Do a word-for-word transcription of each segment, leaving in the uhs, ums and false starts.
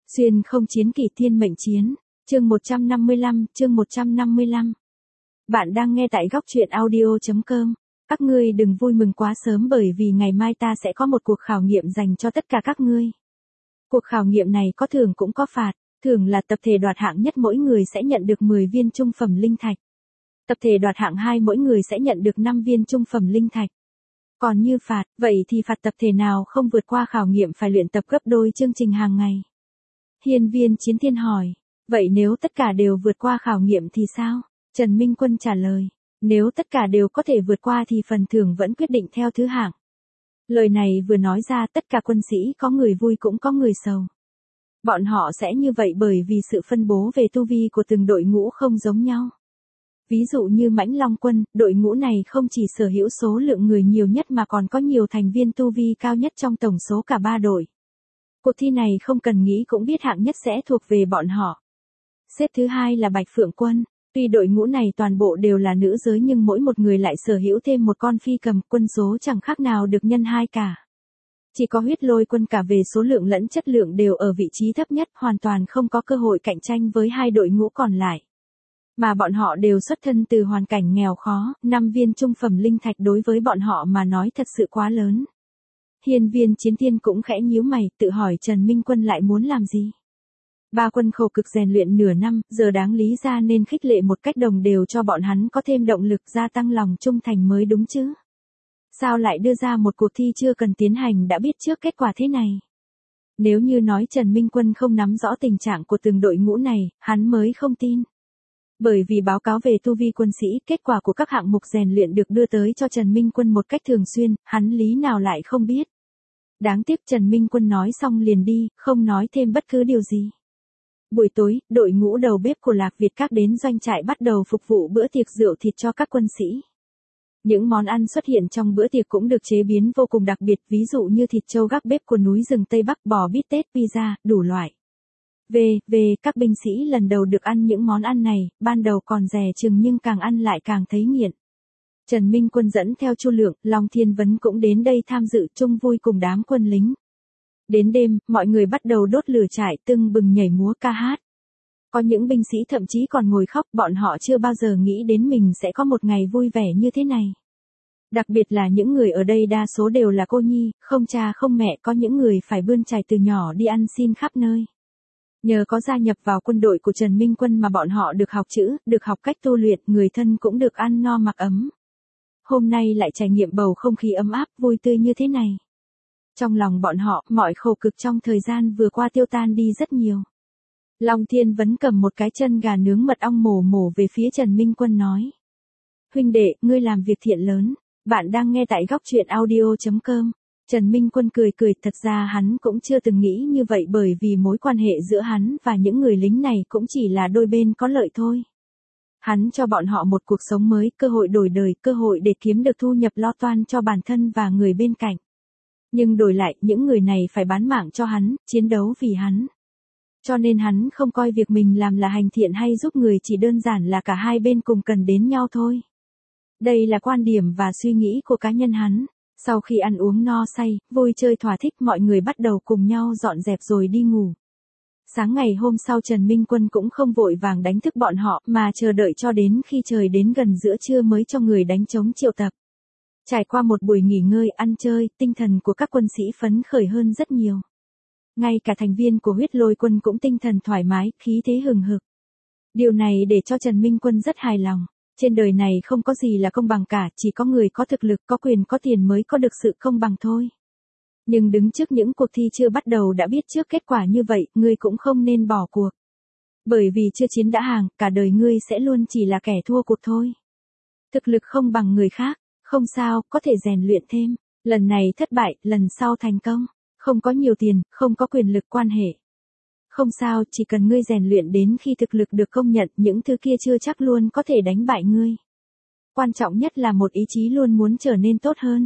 Xuyên không chiến kỳ thiên mệnh chiến, chương một trăm năm mươi lăm, chương một trăm năm mươi lăm. Bạn đang nghe tại góc truyện audio.com. Các ngươi đừng vui mừng quá sớm bởi vì ngày mai ta sẽ có một cuộc khảo nghiệm dành cho tất cả các ngươi. Cuộc khảo nghiệm này có thưởng cũng có phạt, thưởng là tập thể đoạt hạng nhất mỗi người sẽ nhận được mười viên trung phẩm linh thạch. Tập thể đoạt hạng hai mỗi người sẽ nhận được năm viên trung phẩm linh thạch. Còn như phạt, vậy thì phạt tập thể nào không vượt qua khảo nghiệm phải luyện tập gấp đôi chương trình hàng ngày. Hiên Viên Chiến Thiên hỏi, vậy nếu tất cả đều vượt qua khảo nghiệm thì sao? Trần Minh Quân trả lời, nếu tất cả đều có thể vượt qua thì phần thưởng vẫn quyết định theo thứ hạng. Lời này vừa nói ra tất cả quân sĩ có người vui cũng có người sầu. Bọn họ sẽ như vậy bởi vì sự phân bố về tu vi của từng đội ngũ không giống nhau. Ví dụ như Mãnh Long Quân, đội ngũ này không chỉ sở hữu số lượng người nhiều nhất mà còn có nhiều thành viên tu vi cao nhất trong tổng số cả ba đội. Cuộc thi này không cần nghĩ cũng biết hạng nhất sẽ thuộc về bọn họ. Xếp thứ hai là Bạch Phượng Quân, tuy đội ngũ này toàn bộ đều là nữ giới nhưng mỗi một người lại sở hữu thêm một con phi cầm, quân số chẳng khác nào được nhân hai cả. Chỉ có Huyết Lôi Quân cả về số lượng lẫn chất lượng đều ở vị trí thấp nhất, hoàn toàn không có cơ hội cạnh tranh với hai đội ngũ còn lại. Mà bọn họ đều xuất thân từ hoàn cảnh nghèo khó, năm viên trung phẩm linh thạch đối với bọn họ mà nói thật sự quá lớn. Hiên Viên Chiến Thiên cũng khẽ nhíu mày, tự hỏi Trần Minh Quân lại muốn làm gì. Ba quân khổ cực rèn luyện nửa năm, giờ đáng lý ra nên khích lệ một cách đồng đều cho bọn hắn có thêm động lực gia tăng lòng trung thành mới đúng chứ. Sao lại đưa ra một cuộc thi chưa cần tiến hành đã biết trước kết quả thế này? Nếu như nói Trần Minh Quân không nắm rõ tình trạng của từng đội ngũ này, hắn mới không tin. Bởi vì báo cáo về tu vi quân sĩ, kết quả của các hạng mục rèn luyện được đưa tới cho Trần Minh Quân một cách thường xuyên, hắn lý nào lại không biết. Đáng tiếc Trần Minh Quân nói xong liền đi, không nói thêm bất cứ điều gì. Buổi tối, đội ngũ đầu bếp của Lạc Việt Các đến doanh trại bắt đầu phục vụ bữa tiệc rượu thịt cho các quân sĩ. Những món ăn xuất hiện trong bữa tiệc cũng được chế biến vô cùng đặc biệt, ví dụ như thịt trâu gác bếp của núi rừng Tây Bắc, bò bít tết, pizza, đủ loại. Về, về, các binh sĩ lần đầu được ăn những món ăn này, ban đầu còn dè chừng nhưng càng ăn lại càng thấy nghiện. Trần Minh Quân dẫn theo Chu Lượng, Long Thiên Vấn cũng đến đây tham dự chung vui cùng đám quân lính. Đến đêm, mọi người bắt đầu đốt lửa trại tưng bừng nhảy múa ca hát. Có những binh sĩ thậm chí còn ngồi khóc, bọn họ chưa bao giờ nghĩ đến mình sẽ có một ngày vui vẻ như thế này. Đặc biệt là những người ở đây đa số đều là cô nhi, không cha không mẹ, có những người phải bươn chải từ nhỏ đi ăn xin khắp nơi. Nhờ có gia nhập vào quân đội của Trần Minh Quân mà bọn họ được học chữ, được học cách tu luyện, người thân cũng được ăn no mặc ấm. Hôm nay lại trải nghiệm bầu không khí ấm áp, vui tươi như thế này. Trong lòng bọn họ, mọi khổ cực trong thời gian vừa qua tiêu tan đi rất nhiều. Long Thiên Vấn cầm một cái chân gà nướng mật ong mổ mổ về phía Trần Minh Quân nói. Huynh đệ, ngươi làm việc thiện lớn, bạn đang nghe tại góc truyện audio.com. Trần Minh Quân cười cười, thật ra hắn cũng chưa từng nghĩ như vậy bởi vì mối quan hệ giữa hắn và những người lính này cũng chỉ là đôi bên có lợi thôi. Hắn cho bọn họ một cuộc sống mới, cơ hội đổi đời, cơ hội để kiếm được thu nhập lo toan cho bản thân và người bên cạnh. Nhưng đổi lại, những người này phải bán mạng cho hắn, chiến đấu vì hắn. Cho nên hắn không coi việc mình làm là hành thiện hay giúp người, chỉ đơn giản là cả hai bên cùng cần đến nhau thôi. Đây là quan điểm và suy nghĩ của cá nhân hắn. Sau khi ăn uống no say, vui chơi thỏa thích, mọi người bắt đầu cùng nhau dọn dẹp rồi đi ngủ. Sáng ngày hôm sau Trần Minh Quân cũng không vội vàng đánh thức bọn họ mà chờ đợi cho đến khi trời đến gần giữa trưa mới cho người đánh trống triệu tập. Trải qua một buổi nghỉ ngơi ăn chơi, tinh thần của các quân sĩ phấn khởi hơn rất nhiều. Ngay cả thành viên của Huyết Lôi Quân cũng tinh thần thoải mái, khí thế hừng hực. Điều này để cho Trần Minh Quân rất hài lòng. Trên đời này không có gì là công bằng cả, chỉ có người có thực lực, có quyền, có tiền mới có được sự công bằng thôi. Nhưng đứng trước những cuộc thi chưa bắt đầu đã biết trước kết quả như vậy, ngươi cũng không nên bỏ cuộc. Bởi vì chưa chiến đã hàng, cả đời ngươi sẽ luôn chỉ là kẻ thua cuộc thôi. Thực lực không bằng người khác, không sao, có thể rèn luyện thêm. Lần này thất bại, lần sau thành công. Không có nhiều tiền, không có quyền lực quan hệ. Không sao, chỉ cần ngươi rèn luyện đến khi thực lực được công nhận, những thứ kia chưa chắc luôn có thể đánh bại ngươi. Quan trọng nhất là một ý chí luôn muốn trở nên tốt hơn.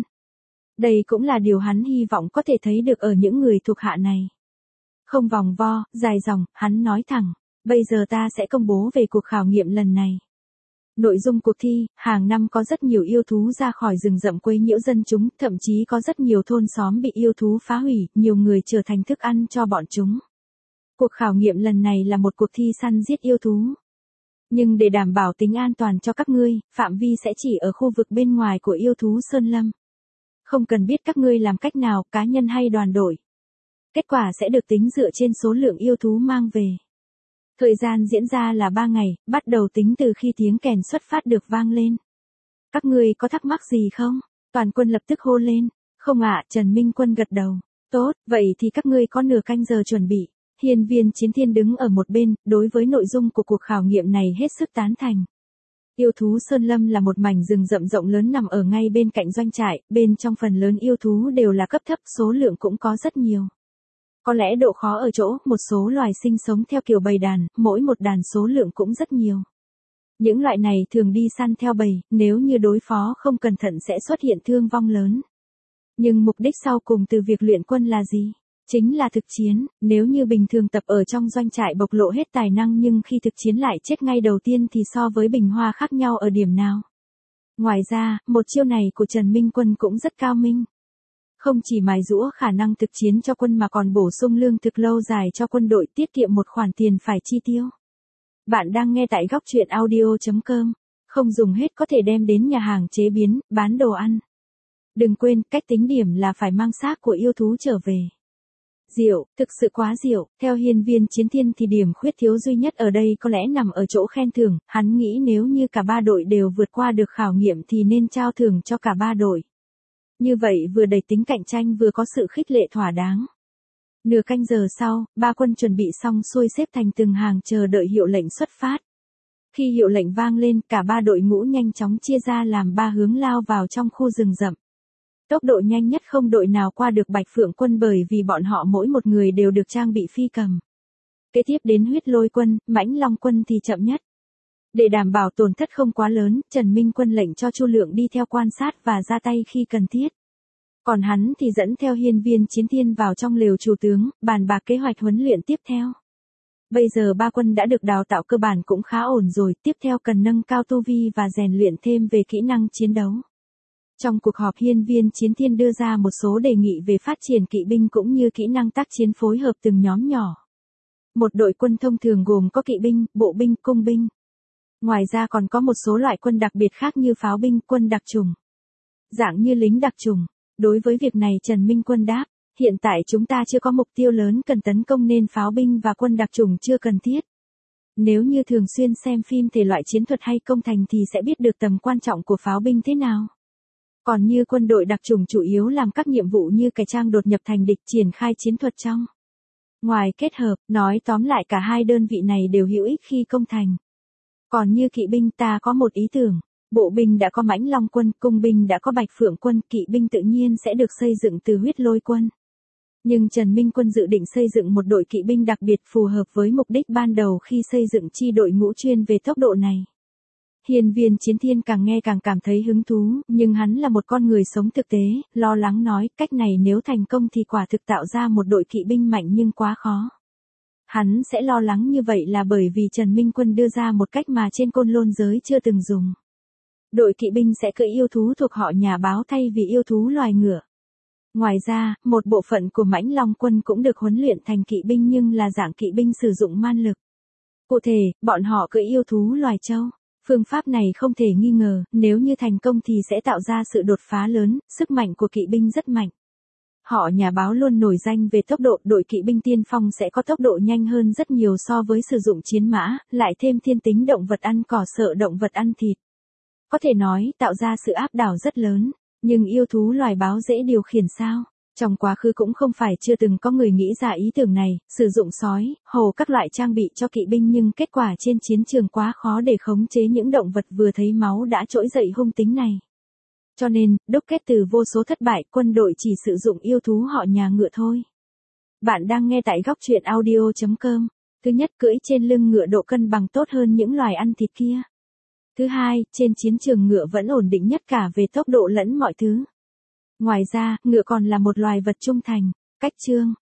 Đây cũng là điều hắn hy vọng có thể thấy được ở những người thuộc hạ này. Không vòng vo, dài dòng, hắn nói thẳng, bây giờ ta sẽ công bố về cuộc khảo nghiệm lần này. Nội dung cuộc thi, hàng năm có rất nhiều yêu thú ra khỏi rừng rậm quấy nhiễu dân chúng, thậm chí có rất nhiều thôn xóm bị yêu thú phá hủy, nhiều người trở thành thức ăn cho bọn chúng. Cuộc khảo nghiệm lần này là một cuộc thi săn giết yêu thú. Nhưng để đảm bảo tính an toàn cho các ngươi, phạm vi sẽ chỉ ở khu vực bên ngoài của yêu thú Sơn Lâm. Không cần biết các ngươi làm cách nào, cá nhân hay đoàn đội. Kết quả sẽ được tính dựa trên số lượng yêu thú mang về. Thời gian diễn ra là ba ngày, bắt đầu tính từ khi tiếng kèn xuất phát được vang lên. Các ngươi có thắc mắc gì không? Toàn quân lập tức hô lên. Không ạ, Trần Minh Quân gật đầu. Tốt, vậy thì các ngươi có nửa canh giờ chuẩn bị. Hiên Viên Chiến Thiên đứng ở một bên, đối với nội dung của cuộc khảo nghiệm này hết sức tán thành. Yêu thú Sơn Lâm là một mảnh rừng rậm rộng lớn nằm ở ngay bên cạnh doanh trại, bên trong phần lớn yêu thú đều là cấp thấp, số lượng cũng có rất nhiều. Có lẽ độ khó ở chỗ, một số loài sinh sống theo kiểu bầy đàn, mỗi một đàn số lượng cũng rất nhiều. Những loại này thường đi săn theo bầy, nếu như đối phó không cẩn thận sẽ xuất hiện thương vong lớn. Nhưng mục đích sau cùng từ việc luyện quân là gì? Chính là thực chiến, nếu như bình thường tập ở trong doanh trại bộc lộ hết tài năng nhưng khi thực chiến lại chết ngay đầu tiên thì so với Bình Hoa khác nhau ở điểm nào? Ngoài ra, một chiêu này của Trần Minh Quân cũng rất cao minh. Không chỉ mài giũa khả năng thực chiến cho quân mà còn bổ sung lương thực lâu dài cho quân đội, tiết kiệm một khoản tiền phải chi tiêu. Bạn đang nghe tại góc truyện audio chấm com, không dùng hết có thể đem đến nhà hàng chế biến, bán đồ ăn. Đừng quên, cách tính điểm là phải mang xác của yêu thú trở về. Diệu, thực sự quá diệu, theo Hiên Viên Chiến Thiên thì điểm khuyết thiếu duy nhất ở đây có lẽ nằm ở chỗ khen thưởng, hắn nghĩ nếu như cả ba đội đều vượt qua được khảo nghiệm thì nên trao thưởng cho cả ba đội. Như vậy vừa đẩy tính cạnh tranh vừa có sự khích lệ thỏa đáng. Nửa canh giờ sau, ba quân chuẩn bị xong xuôi xếp thành từng hàng chờ đợi hiệu lệnh xuất phát. Khi hiệu lệnh vang lên, cả ba đội ngũ nhanh chóng chia ra làm ba hướng lao vào trong khu rừng rậm. Tốc độ nhanh nhất không đội nào qua được Bạch Phượng quân bởi vì bọn họ mỗi một người đều được trang bị phi cầm. Kế tiếp đến Huyết Lôi quân, Mãnh Long quân thì chậm nhất. Để đảm bảo tổn thất không quá lớn, Trần Minh Quân lệnh cho Chu Lượng đi theo quan sát và ra tay khi cần thiết. Còn hắn thì dẫn theo Hiên Viên Chiến Thiên vào trong lều chủ tướng, bàn bạc kế hoạch huấn luyện tiếp theo. Bây giờ ba quân đã được đào tạo cơ bản cũng khá ổn rồi, tiếp theo cần nâng cao tu vi và rèn luyện thêm về kỹ năng chiến đấu. Trong cuộc họp Hiên Viên Chiến Thiên đưa ra một số đề nghị về phát triển kỵ binh cũng như kỹ năng tác chiến phối hợp từng nhóm nhỏ. Một đội quân thông thường gồm có kỵ binh, bộ binh, cung binh. Ngoài ra còn có một số loại quân đặc biệt khác như pháo binh, quân đặc chủng. Dạng như lính đặc chủng. Đối với việc này Trần Minh Quân đáp, hiện tại chúng ta chưa có mục tiêu lớn cần tấn công nên pháo binh và quân đặc chủng chưa cần thiết. Nếu như thường xuyên xem phim thể loại chiến thuật hay công thành thì sẽ biết được tầm quan trọng của pháo binh thế nào. Còn như quân đội đặc chủng chủ yếu làm các nhiệm vụ như cải trang đột nhập thành địch, triển khai chiến thuật trong. Ngoài kết hợp, nói tóm lại cả hai đơn vị này đều hữu ích khi công thành. Còn như kỵ binh ta có một ý tưởng, bộ binh đã có Mãnh Long quân, cung binh đã có Bạch Phượng quân, kỵ binh tự nhiên sẽ được xây dựng từ Huyết Lôi quân. Nhưng Trần Minh Quân dự định xây dựng một đội kỵ binh đặc biệt phù hợp với mục đích ban đầu khi xây dựng chi đội ngũ chuyên về tốc độ này. Hiên Viên Chiến Thiên càng nghe càng cảm thấy hứng thú, nhưng hắn là một con người sống thực tế, lo lắng nói, cách này nếu thành công thì quả thực tạo ra một đội kỵ binh mạnh nhưng quá khó. Hắn sẽ lo lắng như vậy là bởi vì Trần Minh Quân đưa ra một cách mà trên Côn Lôn giới chưa từng dùng. Đội kỵ binh sẽ cưỡi yêu thú thuộc họ nhà báo thay vì yêu thú loài ngựa. Ngoài ra, một bộ phận của Mãnh Long quân cũng được huấn luyện thành kỵ binh nhưng là dạng kỵ binh sử dụng man lực. Cụ thể, bọn họ cưỡi yêu thú loài trâu. Phương pháp này không thể nghi ngờ, nếu như thành công thì sẽ tạo ra sự đột phá lớn, sức mạnh của kỵ binh rất mạnh. Họ nhà báo luôn nổi danh về tốc độ, đội kỵ binh tiên phong sẽ có tốc độ nhanh hơn rất nhiều so với sử dụng chiến mã, lại thêm thiên tính động vật ăn cỏ sợ động vật ăn thịt. Có thể nói, tạo ra sự áp đảo rất lớn, nhưng yêu thú loài báo dễ điều khiển sao? Trong quá khứ cũng không phải chưa từng có người nghĩ ra ý tưởng này, sử dụng sói, hổ các loại trang bị cho kỵ binh nhưng kết quả trên chiến trường quá khó để khống chế những động vật vừa thấy máu đã trỗi dậy hung tính này. Cho nên, đúc kết từ vô số thất bại, quân đội chỉ sử dụng yêu thú họ nhà ngựa thôi. Bạn đang nghe tại góc truyện audio chấm com. Thứ nhất, cưỡi trên lưng ngựa độ cân bằng tốt hơn những loài ăn thịt kia. Thứ hai, trên chiến trường ngựa vẫn ổn định nhất cả về tốc độ lẫn mọi thứ. Ngoài ra, ngựa còn là một loài vật trung thành. Cách chương